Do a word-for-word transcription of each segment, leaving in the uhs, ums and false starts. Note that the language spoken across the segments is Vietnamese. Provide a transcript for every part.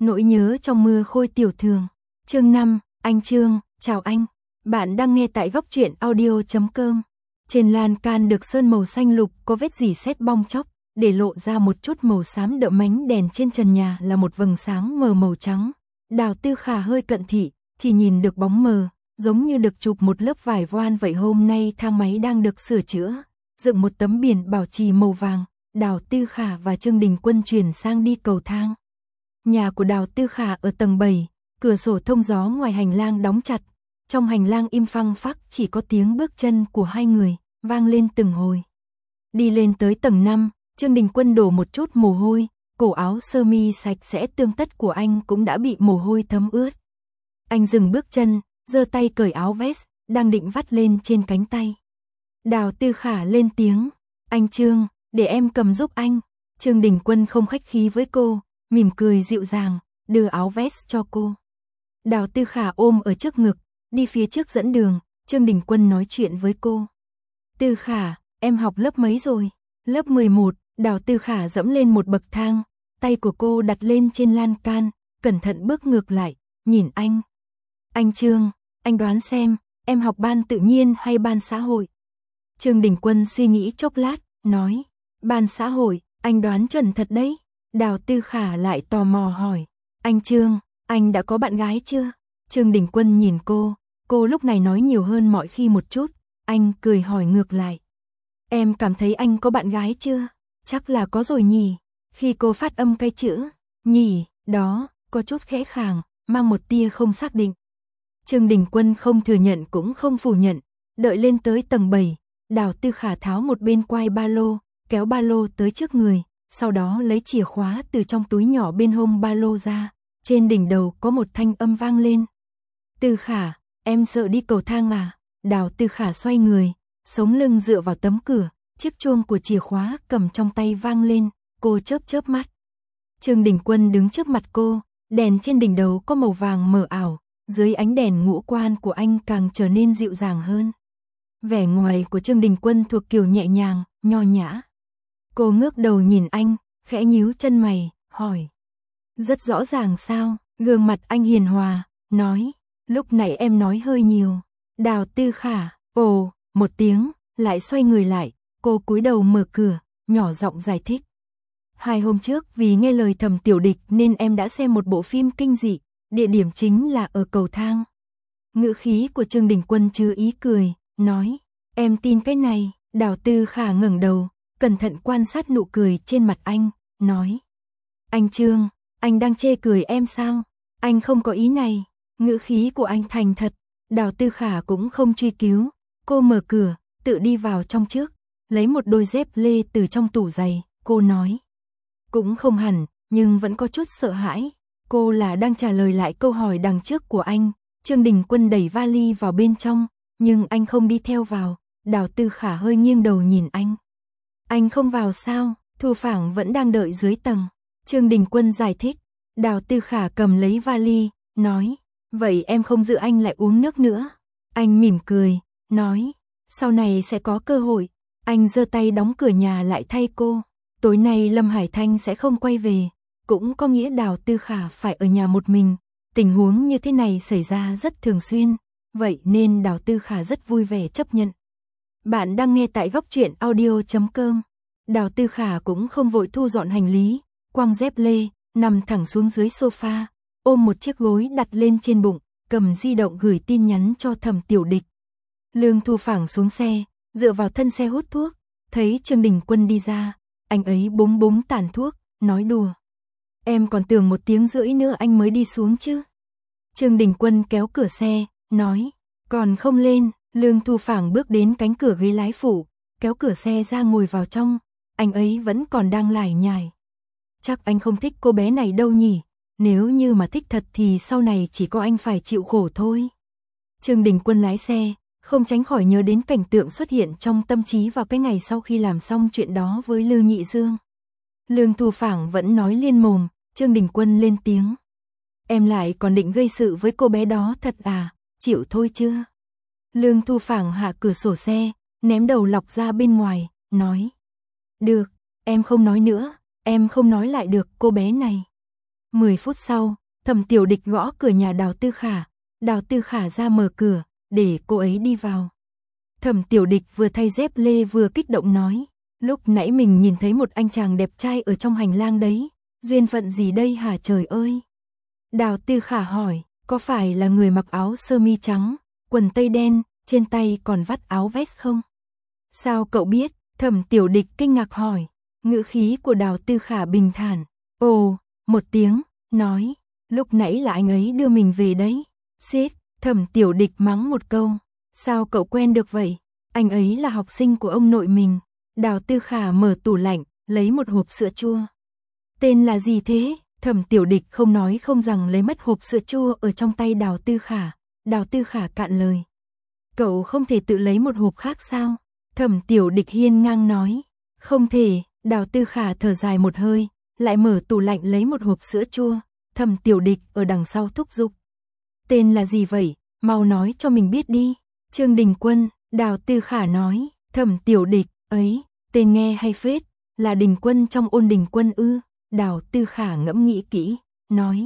Nỗi nhớ trong mưa khôi tiểu thường. Chương năm, anh Trương, chào anh. Bạn đang nghe tại góc truyện audio chấm com. Trên lan can được sơn màu xanh lục có vết rỉ sét bong chóc, để lộ ra một chút màu xám đậm mánh. Đèn trên trần nhà là một vầng sáng mờ màu trắng. Đào Tư Khả hơi cận thị, chỉ nhìn được bóng mờ, giống như được chụp một lớp vải voan vậy. Hôm nay thang máy đang được sửa chữa, dựng một tấm biển bảo trì màu vàng. Đào Tư Khả và Trương Đình Quân chuyển sang đi cầu thang. Nhà của Đào Tư Khả ở tầng bảy, cửa sổ thông gió ngoài hành lang đóng chặt. Trong hành lang im phăng phắc, chỉ có tiếng bước chân của hai người vang lên từng hồi. Đi lên tới tầng năm, Trương Đình Quân đổ một chút mồ hôi, cổ áo sơ mi sạch sẽ tươm tất của anh cũng đã bị mồ hôi thấm ướt. Anh dừng bước chân, giơ tay cởi áo vest, đang định vắt lên trên cánh tay. Đào Tư Khả lên tiếng, "Anh Trương, để em cầm giúp anh." Trương Đình Quân không khách khí với cô, mỉm cười dịu dàng, đưa áo vest cho cô. Đào Tư Khả ôm ở trước ngực, đi phía trước dẫn đường. Trương Đình Quân nói chuyện với cô. "Tư Khả, em học lớp mấy rồi?" "Lớp mười một." Đào Tư Khả dẫm lên một bậc thang, tay của cô đặt lên trên lan can, cẩn thận bước ngược lại, nhìn anh. "Anh Trương, anh đoán xem, em học ban tự nhiên hay ban xã hội?" Trương Đình Quân suy nghĩ chốc lát, nói, "Ban xã hội." "Anh đoán chuẩn thật đấy." Đào Tư Khả lại tò mò hỏi, "Anh Trương, anh đã có bạn gái chưa?" Trương Đình Quân nhìn cô, cô lúc này nói nhiều hơn mọi khi một chút, anh cười hỏi ngược lại, "Em cảm thấy anh có bạn gái chưa?" "Chắc là có rồi nhỉ." Khi cô phát âm cái chữ "nhỉ" đó, có chút khẽ khàng, mang một tia không xác định. Trương Đình Quân không thừa nhận cũng không phủ nhận. Đợi lên tới tầng bảy, Đào Tư Khả tháo một bên quai ba lô, kéo ba lô tới trước người, sau đó lấy chìa khóa từ trong túi nhỏ bên hông ba lô ra. Trên đỉnh đầu có một thanh âm vang lên. "Tư Khả, em sợ đi cầu thang à?" Đào Tư Khả xoay người, sống lưng dựa vào tấm cửa, chiếc chuông của chìa khóa cầm trong tay vang lên, cô chớp chớp mắt. Trương Đình Quân đứng trước mặt cô, đèn trên đỉnh đầu có màu vàng mờ ảo, dưới ánh đèn ngũ quan của anh càng trở nên dịu dàng hơn. Vẻ ngoài của Trương Đình Quân thuộc kiểu nhẹ nhàng, nho nhã. Cô ngước đầu nhìn anh, khẽ nhíu chân mày, hỏi, "Rất rõ ràng sao?" Gương mặt anh hiền hòa, nói, "Lúc nãy em nói hơi nhiều." Đào Tư Khả, ồ, một tiếng, lại xoay người lại, cô cúi đầu mở cửa, nhỏ giọng giải thích. "Hai hôm trước vì nghe lời Thẩm Tiểu Địch nên em đã xem một bộ phim kinh dị, địa điểm chính là ở cầu thang." Ngữ khí của Trương Đình Quân chứa ý cười, nói, "Em tin cái này." Đào Tư Khả ngẩng đầu, cẩn thận quan sát nụ cười trên mặt anh, nói, "Anh Trương, anh đang chê cười em sao? Anh không có ý này." Ngữ khí của anh thành thật. Đào Tư Khả cũng không truy cứu, cô mở cửa, tự đi vào trong trước, lấy một đôi dép lê từ trong tủ giày, cô nói, cũng không hẳn, nhưng vẫn có chút sợ hãi. Cô là đang trả lời lại câu hỏi đằng trước của anh. Trương Đình Quân đẩy vali vào bên trong, nhưng anh không đi theo vào. Đào Tư Khả hơi nghiêng đầu nhìn anh. "Anh không vào sao? Thu Phảng vẫn đang đợi dưới tầng." Trương Đình Quân giải thích. Đào Tư Khả cầm lấy vali, nói, "Vậy em không giữ anh lại uống nước nữa." Anh mỉm cười, nói, "Sau này sẽ có cơ hội." Anh giơ tay đóng cửa nhà lại thay cô. Tối nay Lâm Hải Thanh sẽ không quay về, cũng có nghĩa Đào Tư Khả phải ở nhà một mình. Tình huống như thế này xảy ra rất thường xuyên, vậy nên Đào Tư Khả rất vui vẻ chấp nhận. Bạn đang nghe tại góc truyện audio chấm com. Đào Tư Khả cũng không vội thu dọn hành lý, quăng dép lê, nằm thẳng xuống dưới sofa, ôm một chiếc gối đặt lên trên bụng, cầm di động gửi tin nhắn cho Thẩm Tiểu Địch. Lương Thu Phảng xuống xe, dựa vào thân xe hút thuốc, thấy Trương Đình Quân đi ra, anh ấy búng búng tàn thuốc, nói đùa, "Em còn tưởng một tiếng rưỡi nữa anh mới đi xuống chứ." Trương Đình Quân kéo cửa xe, nói, "Còn không lên." Lương Thu Phảng bước đến cánh cửa ghế lái phụ, kéo cửa xe ra ngồi vào trong, anh ấy vẫn còn đang lải nhải. "Chắc anh không thích cô bé này đâu nhỉ, nếu như mà thích thật thì sau này chỉ có anh phải chịu khổ thôi." Trương Đình Quân lái xe, không tránh khỏi nhớ đến cảnh tượng xuất hiện trong tâm trí vào cái ngày sau khi làm xong chuyện đó với Lư Nhị Dương. Lương Thu Phảng vẫn nói liên mồm. Trương Đình Quân lên tiếng, "Em lại còn định gây sự với cô bé đó thật à, chịu thôi chưa?" Lương Thu Phảng hạ cửa sổ xe, ném đầu lọc ra bên ngoài, nói, "Được, em không nói nữa, em không nói lại được cô bé này." mười phút sau, Thẩm Tiểu Địch gõ cửa nhà Đào Tư Khả. Đào Tư Khả ra mở cửa, để cô ấy đi vào. Thẩm Tiểu Địch vừa thay dép lê vừa kích động nói, lúc nãy mình nhìn thấy một anh chàng đẹp trai ở trong hành lang đấy, duyên phận gì đây hả trời ơi? Đào Tư Khả hỏi, có phải là người mặc áo sơ mi trắng, quần tây đen, trên tay còn vắt áo vest không? Sao cậu biết? Thẩm Tiểu Địch kinh ngạc hỏi. Ngữ khí của Đào Tư Khả bình thản. Ồ, một tiếng, nói, lúc nãy là anh ấy đưa mình về đấy. Xít, Thẩm Tiểu Địch mắng một câu. Sao cậu quen được vậy? Anh ấy là học sinh của ông nội mình. Đào Tư Khả mở tủ lạnh, lấy một hộp sữa chua. Tên là gì thế? Thẩm Tiểu Địch không nói không rằng lấy mất hộp sữa chua ở trong tay Đào Tư Khả. Đào Tư Khả cạn lời. Cậu không thể tự lấy một hộp khác sao? Thẩm Tiểu Địch hiên ngang nói. Không thể. Đào Tư Khả thở dài một hơi, lại mở tủ lạnh lấy một hộp sữa chua. Thẩm Tiểu Địch ở đằng sau thúc giục. Tên là gì vậy? Mau nói cho mình biết đi. Trương Đình Quân. Đào Tư Khả nói. Thẩm Tiểu Địch, ấy, tên nghe hay phết, là Đình Quân trong Ôn Đình Quân ư? Đào Tư Khả ngẫm nghĩ kỹ, nói.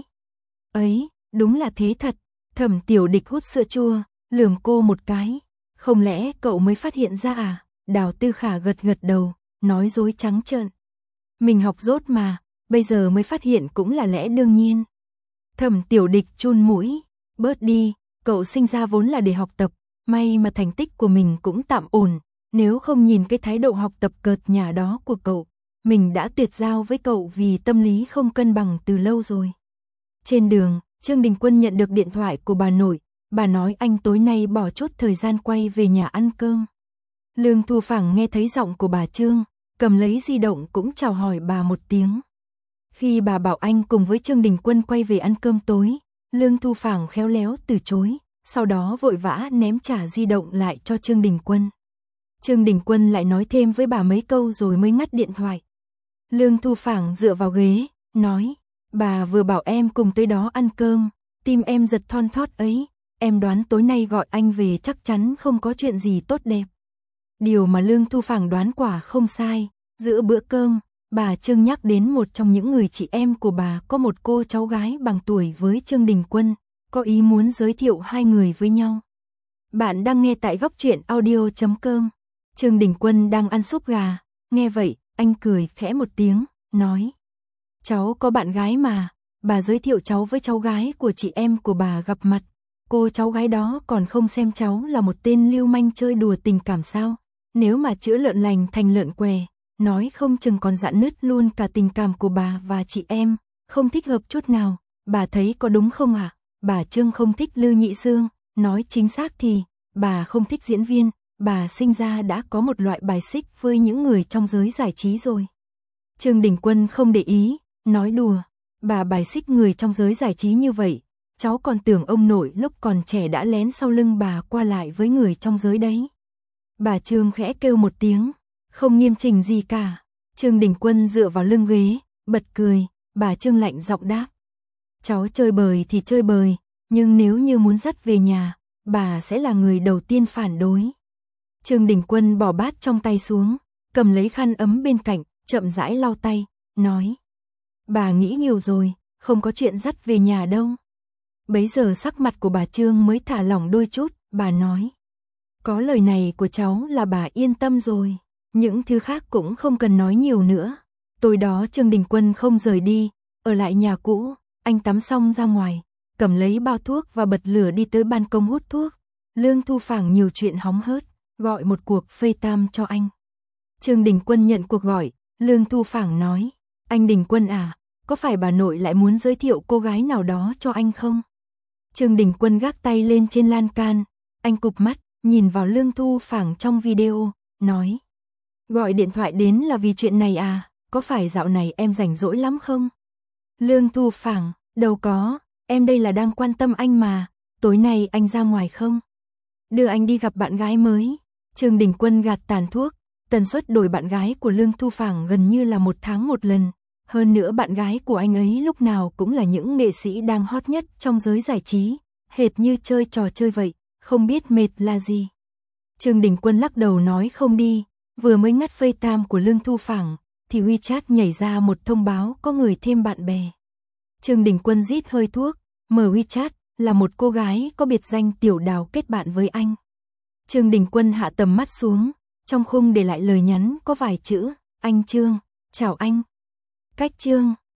Ấy, đúng là thế thật. Thẩm Tiểu Địch hút sữa chua, lườm cô một cái. Không lẽ cậu mới phát hiện ra à? Đào Tư Khả gật gật đầu, nói dối trắng trợn. Mình học dốt mà, bây giờ mới phát hiện cũng là lẽ đương nhiên. Thẩm Tiểu Địch chun mũi, bớt đi, cậu sinh ra vốn là để học tập, may mà thành tích của mình cũng tạm ổn, nếu không nhìn cái thái độ học tập cợt nhả đó của cậu, mình đã tuyệt giao với cậu vì tâm lý không cân bằng từ lâu rồi. Trên đường, Trương Đình Quân nhận được điện thoại của bà nội, bà nói anh tối nay bỏ chút thời gian quay về nhà ăn cơm. Lương Thu Phảng nghe thấy giọng của bà Trương, cầm lấy di động cũng chào hỏi bà một tiếng. Khi bà bảo anh cùng với Trương Đình Quân quay về ăn cơm tối, Lương Thu Phảng khéo léo từ chối, sau đó vội vã ném trả di động lại cho Trương Đình Quân. Trương Đình Quân lại nói thêm với bà mấy câu rồi mới ngắt điện thoại. Lương Thu Phảng dựa vào ghế, nói, bà vừa bảo em cùng tới đó ăn cơm, tim em giật thon thót ấy, em đoán tối nay gọi anh về chắc chắn không có chuyện gì tốt đẹp. Điều mà Lương Thu Phảng đoán quả không sai, giữa bữa cơm, bà Trương nhắc đến một trong những người chị em của bà có một cô cháu gái bằng tuổi với Trương Đình Quân, có ý muốn giới thiệu hai người với nhau. Bạn đang nghe tại góc truyện audio chấm com. Trương Đình Quân đang ăn súp gà, nghe vậy, anh cười khẽ một tiếng, nói. Cháu có bạn gái mà, bà giới thiệu cháu với cháu gái của chị em của bà gặp mặt. Cô cháu gái đó còn không xem cháu là một tên lưu manh chơi đùa tình cảm sao? Nếu mà chữa lợn lành thành lợn què, nói không chừng còn rạn nứt luôn cả tình cảm của bà và chị em, không thích hợp chút nào, bà thấy có đúng không ạ? À? Bà Trương không thích Lư Nhị Dương, nói chính xác thì, bà không thích diễn viên, bà sinh ra đã có một loại bài xích với những người trong giới giải trí rồi. Trương Đình Quân không để ý, nói đùa, bà bài xích người trong giới giải trí như vậy, cháu còn tưởng ông nội lúc còn trẻ đã lén sau lưng bà qua lại với người trong giới đấy. Bà Trương khẽ kêu một tiếng, không nghiêm chỉnh gì cả. Trương Đình Quân dựa vào lưng ghế, bật cười, bà Trương lạnh giọng đáp. Cháu chơi bời thì chơi bời, nhưng nếu như muốn dắt về nhà, bà sẽ là người đầu tiên phản đối. Trương Đình Quân bỏ bát trong tay xuống, cầm lấy khăn ấm bên cạnh, chậm rãi lau tay, nói. Bà nghĩ nhiều rồi, không có chuyện dắt về nhà đâu. Bấy giờ sắc mặt của bà Trương mới thả lỏng đôi chút, bà nói. Có lời này của cháu là bà yên tâm rồi, những thứ khác cũng không cần nói nhiều nữa. Tối đó Trương Đình Quân không rời đi, ở lại nhà cũ, anh tắm xong ra ngoài, cầm lấy bao thuốc và bật lửa đi tới ban công hút thuốc. Lương Thu Phảng nhiều chuyện hóng hớt, gọi một cuộc FaceTime cho anh. Trương Đình Quân nhận cuộc gọi, Lương Thu Phảng nói, anh Đình Quân à, có phải bà nội lại muốn giới thiệu cô gái nào đó cho anh không? Trương Đình Quân gác tay lên trên lan can, anh cụp mắt, nhìn vào Lương Thu Phảng trong video, nói. Gọi điện thoại đến là vì chuyện này à, có phải dạo này em rảnh rỗi lắm không? Lương Thu Phảng, đâu có, em đây là đang quan tâm anh mà, tối nay anh ra ngoài không? Đưa anh đi gặp bạn gái mới. Trương Đình Quân gạt tàn thuốc, tần suất đổi bạn gái của Lương Thu Phảng gần như là một tháng một lần. Hơn nữa bạn gái của anh ấy lúc nào cũng là những nghệ sĩ đang hot nhất trong giới giải trí, hệt như chơi trò chơi vậy, không biết mệt là gì. Trương Đình Quân lắc đầu nói không đi, vừa mới ngắt FaceTime của Lương Thu Phảng, thì WeChat nhảy ra một thông báo có người thêm bạn bè. Trương Đình Quân rít hơi thuốc, mở WeChat, là một cô gái có biệt danh Tiểu Đào kết bạn với anh. Trương Đình Quân hạ tầm mắt xuống, trong khung để lại lời nhắn có vài chữ, anh Trương, chào anh. Cách Trương.